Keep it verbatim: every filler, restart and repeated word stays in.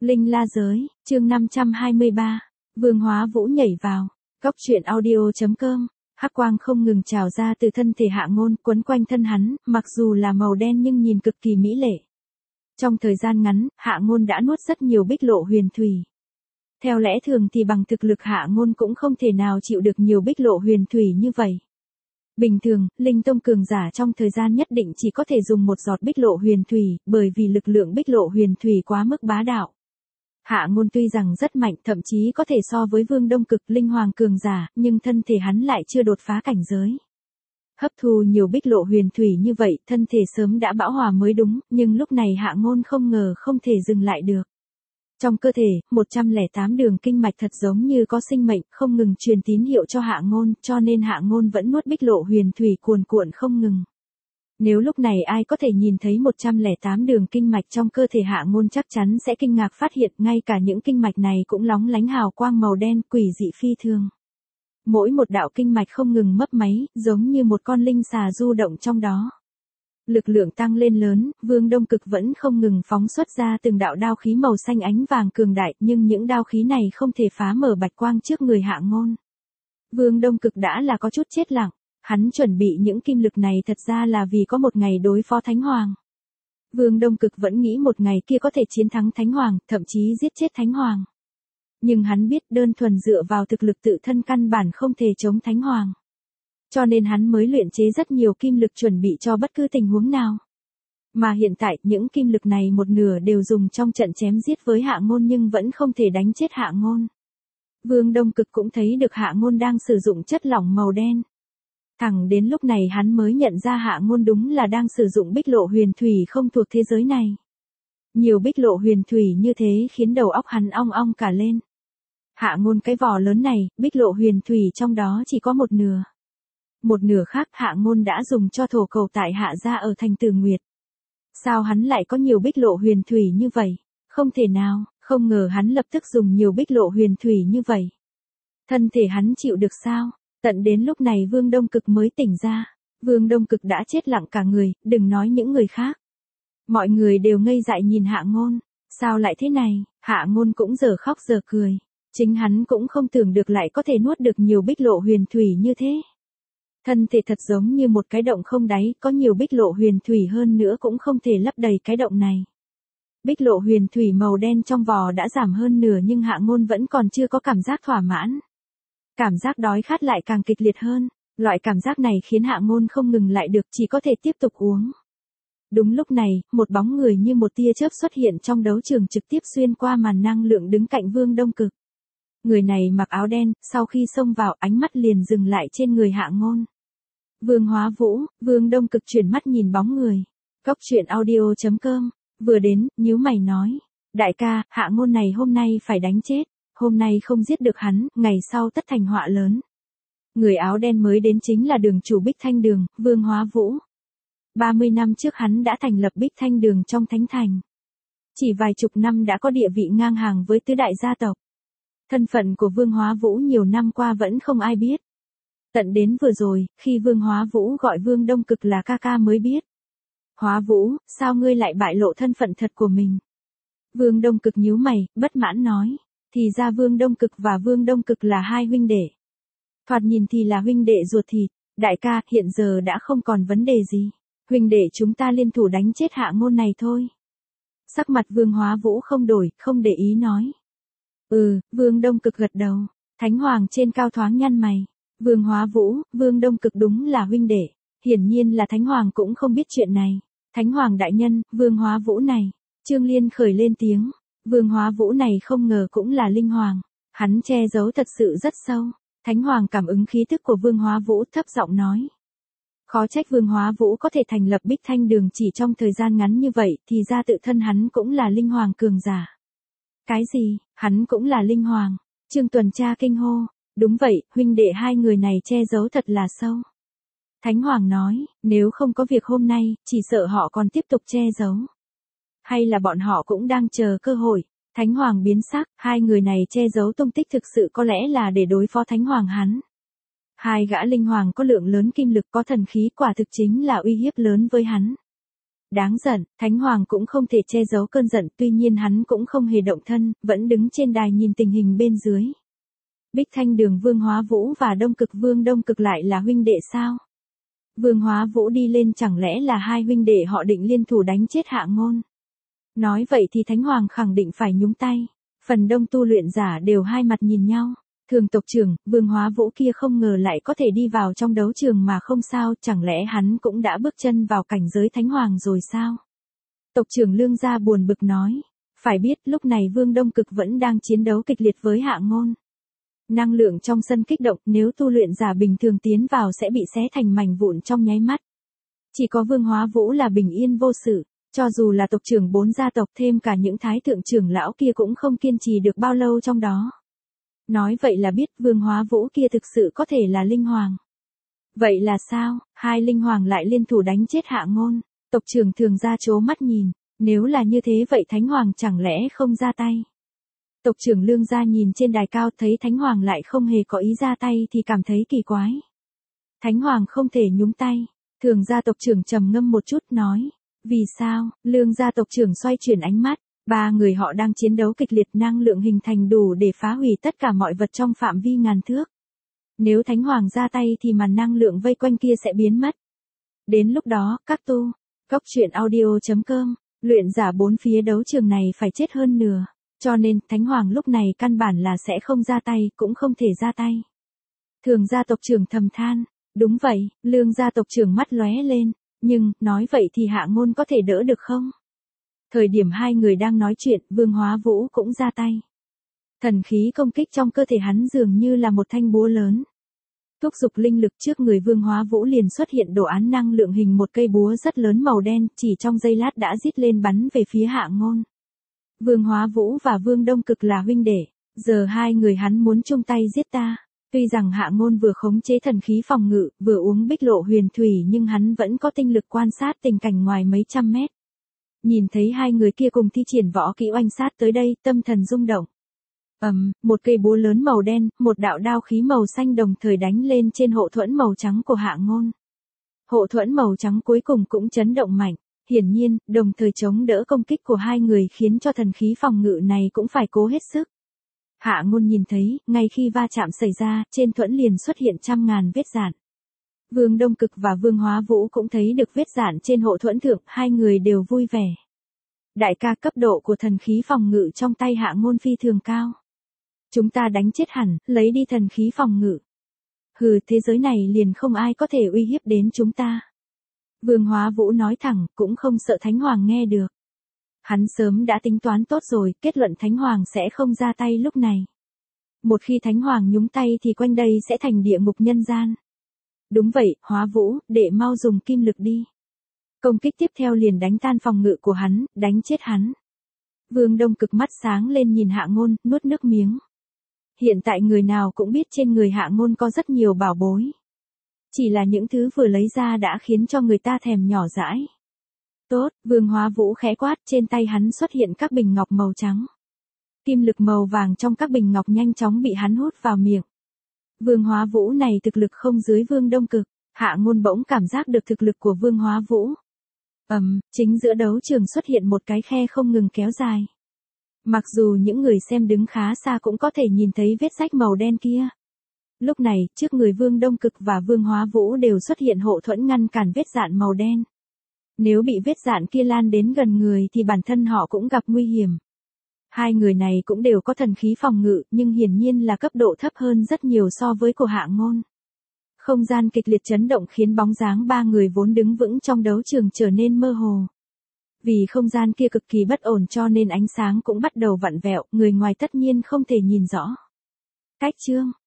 Linh La Giới, chương năm trăm hai mươi ba, Vương Hóa Vũ nhảy vào, Cóc truyện audio chấm com, hắc quang không ngừng trào ra từ thân thể Hạ Ngôn, quấn quanh thân hắn, mặc dù là màu đen nhưng nhìn cực kỳ mỹ lệ. Trong thời gian ngắn, Hạ Ngôn đã nuốt rất nhiều bích lộ huyền thủy. Theo lẽ thường thì bằng thực lực Hạ Ngôn cũng không thể nào chịu được nhiều bích lộ huyền thủy như vậy. Bình thường, linh tông cường giả trong thời gian nhất định chỉ có thể dùng một giọt bích lộ huyền thủy, bởi vì lực lượng bích lộ huyền thủy quá mức bá đạo. Hạ Ngôn tuy rằng rất mạnh, thậm chí có thể so với Vương Đông Cực linh hoàng cường giả, nhưng thân thể hắn lại chưa đột phá cảnh giới. Hấp thu nhiều bích lộ huyền thủy như vậy, thân thể sớm đã bão hòa mới đúng, nhưng lúc này Hạ Ngôn không ngờ không thể dừng lại được. Trong cơ thể, một trăm lẻ tám đường kinh mạch thật giống như có sinh mệnh, không ngừng truyền tín hiệu cho Hạ Ngôn, cho nên Hạ Ngôn vẫn nuốt bích lộ huyền thủy cuồn cuộn không ngừng. Nếu lúc này ai có thể nhìn thấy một trăm lẻ tám đường kinh mạch trong cơ thể Hạ Ngôn chắc chắn sẽ kinh ngạc phát hiện ngay cả những kinh mạch này cũng lóng lánh hào quang màu đen quỷ dị phi thường. Mỗi một đạo kinh mạch không ngừng mấp máy, giống như một con linh xà du động trong đó. Lực lượng tăng lên lớn, Vương Đông Cực vẫn không ngừng phóng xuất ra từng đạo đao khí màu xanh ánh vàng cường đại, nhưng những đao khí này không thể phá mở bạch quang trước người Hạ Ngôn. Vương Đông Cực đã là có chút chết lặng, hắn chuẩn bị những kim lực này thật ra là vì có một ngày đối phó Thánh Hoàng. Vương Đông Cực vẫn nghĩ một ngày kia có thể chiến thắng Thánh Hoàng, thậm chí giết chết Thánh Hoàng. Nhưng hắn biết đơn thuần dựa vào thực lực tự thân căn bản không thể chống Thánh Hoàng. Cho nên hắn mới luyện chế rất nhiều kim lực chuẩn bị cho bất cứ tình huống nào. Mà hiện tại, những kim lực này một nửa đều dùng trong trận chém giết với Hạ Ngôn nhưng vẫn không thể đánh chết Hạ Ngôn. Vương Đông Cực cũng thấy được Hạ Ngôn đang sử dụng chất lỏng màu đen. Thẳng đến lúc này hắn mới nhận ra Hạ Ngôn đúng là đang sử dụng bích lộ huyền thủy không thuộc thế giới này. Nhiều bích lộ huyền thủy như thế khiến đầu óc hắn ong ong cả lên. Hạ Ngôn cái vỏ lớn này, bích lộ huyền thủy trong đó chỉ có một nửa. Một nửa khác Hạ Ngôn đã dùng cho thổ cầu tại Hạ gia ở thành Tử Nguyệt. Sao hắn lại có nhiều bích lộ huyền thủy như vậy? Không thể nào, không ngờ hắn lập tức dùng nhiều bích lộ huyền thủy như vậy. Thân thể hắn chịu được sao? Tận đến lúc này Vương Đông Cực mới tỉnh ra. Vương Đông Cực đã chết lặng cả người, đừng nói những người khác. Mọi người đều ngây dại nhìn Hạ Ngôn. Sao lại thế này? Hạ Ngôn cũng giờ khóc giờ cười. Chính hắn cũng không tưởng được lại có thể nuốt được nhiều bích lộ huyền thủy như thế. Thân thể thật giống như một cái động không đáy, có nhiều bích lộ huyền thủy hơn nữa cũng không thể lấp đầy cái động này. Bích lộ huyền thủy màu đen trong vò đã giảm hơn nửa nhưng Hạ Ngôn vẫn còn chưa có cảm giác thỏa mãn. Cảm giác đói khát lại càng kịch liệt hơn, loại cảm giác này khiến Hạ Ngôn không ngừng lại được, chỉ có thể tiếp tục uống. Đúng lúc này, một bóng người như một tia chớp xuất hiện trong đấu trường trực tiếp xuyên qua màn năng lượng đứng cạnh Vương Đông Cực. Người này mặc áo đen, sau khi xông vào ánh mắt liền dừng lại trên người Hạ Ngôn. Vương Hóa Vũ, Vương Đông Cực chuyển mắt nhìn bóng người. Cóc truyện audio chấm com, vừa đến, nhíu mày nói. Đại ca, Hạ Ngôn này hôm nay phải đánh chết. Hôm nay không giết được hắn, ngày sau tất thành họa lớn. Người áo đen mới đến chính là đường chủ Bích Thanh Đường, Vương Hóa Vũ. ba mươi năm trước hắn đã thành lập Bích Thanh Đường trong Thánh Thành. Chỉ vài chục năm đã có địa vị ngang hàng với tứ đại gia tộc. Thân phận của Vương Hóa Vũ nhiều năm qua vẫn không ai biết. Tận đến vừa rồi, khi Vương Hóa Vũ gọi Vương Đông Cực là ca ca mới biết. Hóa Vũ, sao ngươi lại bại lộ thân phận thật của mình? Vương Đông Cực nhíu mày, bất mãn nói. Thì ra Vương Đông Cực và Vương Đông Cực là hai huynh đệ. Thoạt nhìn thì là huynh đệ ruột thịt. Đại ca, hiện giờ đã không còn vấn đề gì. Huynh đệ chúng ta liên thủ đánh chết Hạ Ngôn này thôi. Sắc mặt Vương Hóa Vũ không đổi, không để ý nói. Ừ, Vương Đông Cực gật đầu. Thánh Hoàng trên cao thoáng nhăn mày. Vương Hóa Vũ, Vương Đông Cực đúng là huynh đệ. Hiển nhiên là Thánh Hoàng cũng không biết chuyện này. Thánh Hoàng đại nhân, Vương Hóa Vũ này. Trương Liên khởi lên tiếng. Vương Hóa Vũ này không ngờ cũng là linh hoàng. Hắn che giấu thật sự rất sâu. Thánh Hoàng cảm ứng khí tức của Vương Hóa Vũ thấp giọng nói. Khó trách Vương Hóa Vũ có thể thành lập Bích Thanh Đường chỉ trong thời gian ngắn như vậy, thì ra tự thân hắn cũng là linh hoàng cường giả. Cái gì, hắn cũng là linh hoàng? Trương Tuần Tra kinh hô. Đúng vậy, huynh đệ hai người này che giấu thật là sâu. Thánh Hoàng nói, nếu không có việc hôm nay, chỉ sợ họ còn tiếp tục che giấu. Hay là bọn họ cũng đang chờ cơ hội. Thánh Hoàng biến sắc, hai người này che giấu tung tích thực sự có lẽ là để đối phó Thánh Hoàng hắn. Hai gã linh hoàng có lượng lớn kim lực có thần khí quả thực chính là uy hiếp lớn với hắn. Đáng giận, Thánh Hoàng cũng không thể che giấu cơn giận, tuy nhiên hắn cũng không hề động thân, vẫn đứng trên đài nhìn tình hình bên dưới. Bích Thanh Đường Vương Hóa Vũ và Đông Cực Vương Đông Cực lại là huynh đệ sao? Vương Hóa Vũ đi lên chẳng lẽ là hai huynh đệ họ định liên thủ đánh chết Hạ Ngôn? Nói vậy thì Thánh Hoàng khẳng định phải nhúng tay. Phần đông tu luyện giả đều hai mặt nhìn nhau. Thường tộc trưởng, Vương Hóa Vũ kia không ngờ lại có thể đi vào trong đấu trường mà không sao, chẳng lẽ hắn cũng đã bước chân vào cảnh giới Thánh Hoàng rồi sao? Tộc trưởng Lương Gia buồn bực nói. Phải biết lúc này Vương Đông Cực vẫn đang chiến đấu kịch liệt với Hạ Ngôn. Năng lượng trong sân kích động, nếu tu luyện giả bình thường tiến vào sẽ bị xé thành mảnh vụn trong nháy mắt. Chỉ có Vương Hóa Vũ là bình yên vô sự, cho dù là tộc trưởng bốn gia tộc thêm cả những thái thượng trưởng lão kia cũng không kiên trì được bao lâu trong đó. Nói vậy là biết Vương Hóa Vũ kia thực sự có thể là linh hoàng. Vậy là sao, hai linh hoàng lại liên thủ đánh chết Hạ Ngôn? Tộc trưởng Thường Gia trố mắt nhìn, nếu là như thế vậy Thánh Hoàng chẳng lẽ không ra tay? Tộc trưởng Lương Gia nhìn trên đài cao thấy Thánh Hoàng lại không hề có ý ra tay thì cảm thấy kỳ quái. Thánh Hoàng không thể nhúng tay. Thường Gia tộc trưởng trầm ngâm một chút nói. Vì sao? Lương Gia tộc trưởng xoay chuyển ánh mắt. Ba người họ đang chiến đấu kịch liệt, năng lượng hình thành đủ để phá hủy tất cả mọi vật trong phạm vi ngàn thước. Nếu Thánh Hoàng ra tay thì màn năng lượng vây quanh kia sẽ biến mất. Đến lúc đó, các tu, cốc truyện audio chấm com, luyện giả bốn phía đấu trường này phải chết hơn nửa. Cho nên, Thánh Hoàng lúc này căn bản là sẽ không ra tay, cũng không thể ra tay. Thường Gia tộc trưởng thầm than. Đúng vậy, Lương Gia tộc trưởng mắt lóe lên. Nhưng, nói vậy thì Hạ Ngôn có thể đỡ được không? Thời điểm hai người đang nói chuyện, Vương Hóa Vũ cũng ra tay. Thần khí công kích trong cơ thể hắn dường như là một thanh búa lớn. Thúc giục linh lực trước người Vương Hóa Vũ liền xuất hiện đồ án năng lượng hình một cây búa rất lớn màu đen, chỉ trong giây lát đã rít lên bắn về phía Hạ Ngôn. Vương Hóa Vũ và Vương Đông Cực là huynh đệ, giờ hai người hắn muốn chung tay giết ta. Tuy rằng Hạ Ngôn vừa khống chế thần khí phòng ngự, vừa uống bích lộ huyền thủy nhưng hắn vẫn có tinh lực quan sát tình cảnh ngoài mấy trăm mét. Nhìn thấy hai người kia cùng thi triển võ kỹ oanh sát tới đây, tâm thần rung động. Ầm, um, một cây búa lớn màu đen, một đạo đao khí màu xanh đồng thời đánh lên trên hộ thuẫn màu trắng của Hạ Ngôn. Hộ thuẫn màu trắng cuối cùng cũng chấn động mạnh, hiển nhiên, đồng thời chống đỡ công kích của hai người khiến cho thần khí phòng ngự này cũng phải cố hết sức. Hạ Ngôn nhìn thấy, ngay khi va chạm xảy ra, trên thuẫn liền xuất hiện trăm ngàn vết rạn. Vương Đông Cực và Vương Hóa Vũ cũng thấy được vết rạn trên hộ thuẫn thượng, hai người đều vui vẻ. Đại ca, cấp độ của thần khí phòng ngự trong tay Hạ Ngôn phi thường cao. Chúng ta đánh chết hẳn, lấy đi thần khí phòng ngự. Hừ, thế giới này liền không ai có thể uy hiếp đến chúng ta. Vương Hóa Vũ nói thẳng, cũng không sợ Thánh Hoàng nghe được. Hắn sớm đã tính toán tốt rồi, kết luận Thánh Hoàng sẽ không ra tay lúc này. Một khi Thánh Hoàng nhúng tay thì quanh đây sẽ thành địa ngục nhân gian. Đúng vậy, Hóa Vũ, đệ mau dùng kim lực đi. Công kích tiếp theo liền đánh tan phòng ngự của hắn, đánh chết hắn. Vương Đông Cực mắt sáng lên nhìn Hạ Ngôn, nuốt nước miếng. Hiện tại người nào cũng biết trên người Hạ Ngôn có rất nhiều bảo bối. Chỉ là những thứ vừa lấy ra đã khiến cho người ta thèm nhỏ dãi. Tốt, Vương Hóa Vũ khẽ quát, trên tay hắn xuất hiện các bình ngọc màu trắng. Kim lực màu vàng trong các bình ngọc nhanh chóng bị hắn hút vào miệng. Vương Hóa Vũ này thực lực không dưới Vương Đông Cực, Hạ Ngôn bỗng cảm giác được thực lực của Vương Hóa Vũ. Ầm, um, chính giữa đấu trường xuất hiện một cái khe không ngừng kéo dài. Mặc dù những người xem đứng khá xa cũng có thể nhìn thấy vết rách màu đen kia. Lúc này, trước người Vương Đông Cực và Vương Hóa Vũ đều xuất hiện hộ thuẫn ngăn cản vết rạn màu đen. Nếu bị vết rạn kia lan đến gần người thì bản thân họ cũng gặp nguy hiểm. Hai người này cũng đều có thần khí phòng ngự, nhưng hiển nhiên là cấp độ thấp hơn rất nhiều so với của Hạ Ngôn. Không gian kịch liệt chấn động khiến bóng dáng ba người vốn đứng vững trong đấu trường trở nên mơ hồ. Vì không gian kia cực kỳ bất ổn cho nên ánh sáng cũng bắt đầu vặn vẹo, người ngoài tất nhiên không thể nhìn rõ. Cách chương